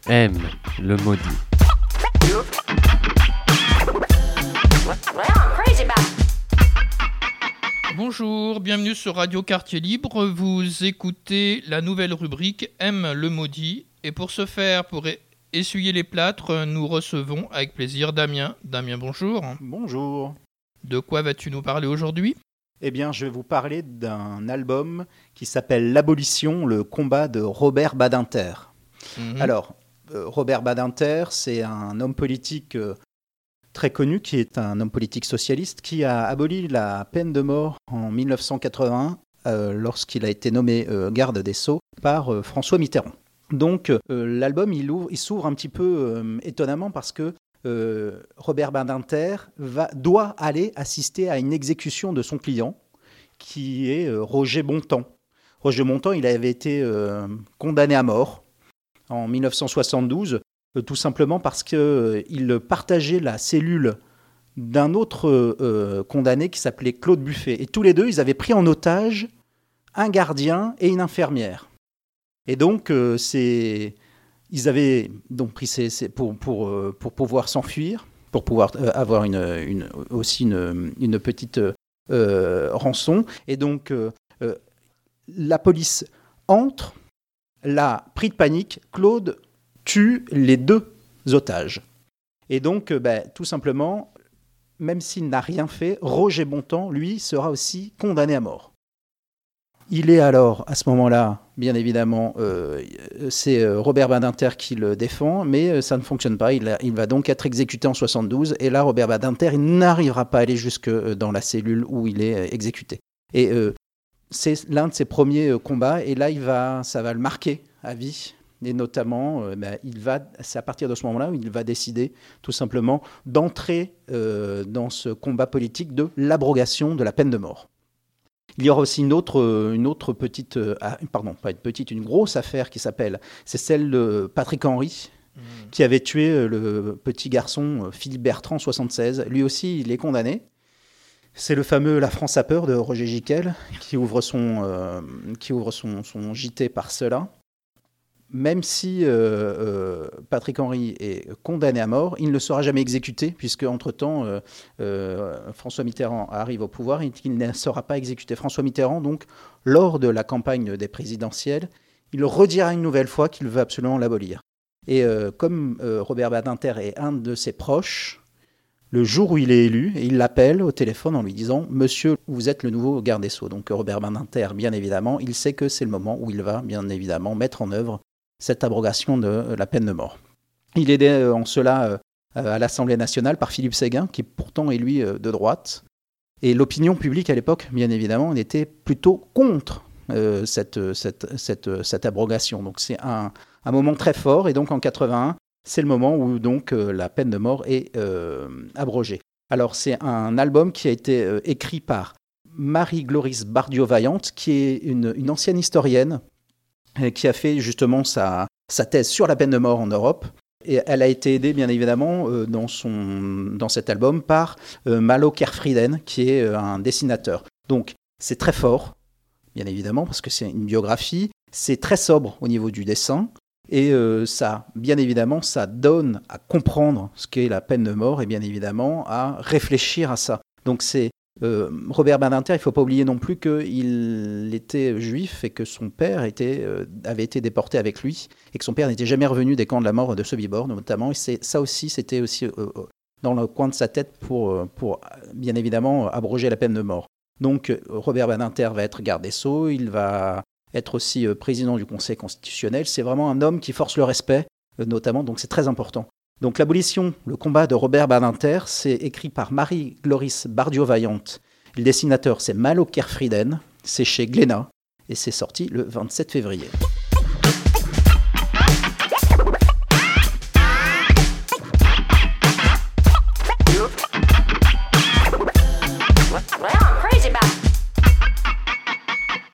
M, le maudit. Bonjour, bienvenue sur Radio Quartier Libre. Vous écoutez la nouvelle rubrique M, le maudit. Et pour ce faire, pour essuyer les plâtres, nous recevons avec plaisir Damien. Damien, bonjour. Bonjour. De quoi vas-tu nous parler aujourd'hui ? Eh bien, je vais vous parler d'un album qui s'appelle L'Abolition, le combat de Robert Badinter. Alors, Robert Badinter, c'est un homme politique très connu, qui est un homme politique socialiste, qui a aboli la peine de mort en 1981, lorsqu'il a été nommé garde des Sceaux par François Mitterrand. Donc, l'album, il s'ouvre un petit peu étonnamment parce que Robert Badinter doit aller assister à une exécution de son client, qui est Roger Bontemps. Roger Bontemps, il avait été condamné à mort en 1972, tout simplement parce qu'il partageait la cellule d'un autre condamné qui s'appelait Claude Buffet. Et tous les deux, ils avaient pris en otage un gardien et une infirmière. Et donc, ils avaient donc pris pour pouvoir s'enfuir, pour pouvoir avoir aussi une petite rançon. Et donc, la police entre, là, pris de panique, Claude tue les deux otages. Et donc, tout simplement, même s'il n'a rien fait, Roger Bontemps, lui, sera aussi condamné à mort. Il est alors, à ce moment-là, bien évidemment, c'est Robert Badinter qui le défend, mais ça ne fonctionne pas. Il va donc être exécuté en 72, et là, Robert Badinter, il n'arrivera pas à aller jusque dans la cellule où il est exécuté. Et c'est l'un de ses premiers combats, et là, ça va le marquer à vie. Et notamment, c'est à partir de ce moment-là où il va décider tout simplement d'entrer dans ce combat politique de l'abrogation de la peine de mort. Il y aura aussi une autre petite, une grosse affaire c'est celle de Patrick Henry, qui avait tué le petit garçon Philippe Bertrand en 1976. Lui aussi, il est condamné. C'est le fameux La France a peur de Roger Gicquel qui ouvre son JT par cela. Même si Patrick Henry est condamné à mort, il ne sera jamais exécuté, puisque entre-temps, François Mitterrand arrive au pouvoir et il ne sera pas exécuté. François Mitterrand, donc, lors de la campagne des présidentielles, il redira une nouvelle fois qu'il veut absolument l'abolir. Et comme Robert Badinter est un de ses proches, le jour où il est élu, il l'appelle au téléphone en lui disant « Monsieur, vous êtes le nouveau garde des Sceaux ». Donc Robert Badinter, bien évidemment, il sait que c'est le moment où il va, bien évidemment, mettre en œuvre cette abrogation de la peine de mort. Il est aidé en cela à l'Assemblée nationale par Philippe Séguin, qui pourtant est lui de droite. Et l'opinion publique à l'époque, bien évidemment, était plutôt contre cette abrogation. Donc c'est un moment très fort. Et donc en 81, c'est le moment où donc, la peine de mort est abrogée. Alors c'est un album qui a été écrit par Marie-Glorice Bardiovaillante, qui est une ancienne historienne, qui a fait justement sa thèse sur la peine de mort en Europe. Et elle a été aidée, bien évidemment, dans cet album par Malo Kerfriden, qui est un dessinateur. Donc, c'est très fort, bien évidemment, parce que c'est une biographie. C'est très sobre au niveau du dessin. Et ça, bien évidemment, ça donne à comprendre ce qu'est la peine de mort et bien évidemment à réfléchir à ça. Donc, c'est Robert Badinter, il ne faut pas oublier non plus qu'il était juif et que son père avait été déporté avec lui et que son père n'était jamais revenu des camps de la mort de Sobibor notamment. Et ça aussi, c'était aussi dans le coin de sa tête pour bien évidemment abroger la peine de mort. Donc Robert Badinter va être garde des Sceaux, il va être aussi président du Conseil constitutionnel. C'est vraiment un homme qui force le respect, notamment, donc c'est très important. Donc l'abolition, le combat de Robert Badinter, c'est écrit par Marie-Glorice Bardiovaillante. Le dessinateur, c'est Malo Kerfriden, c'est chez Glénat et c'est sorti le 27 février.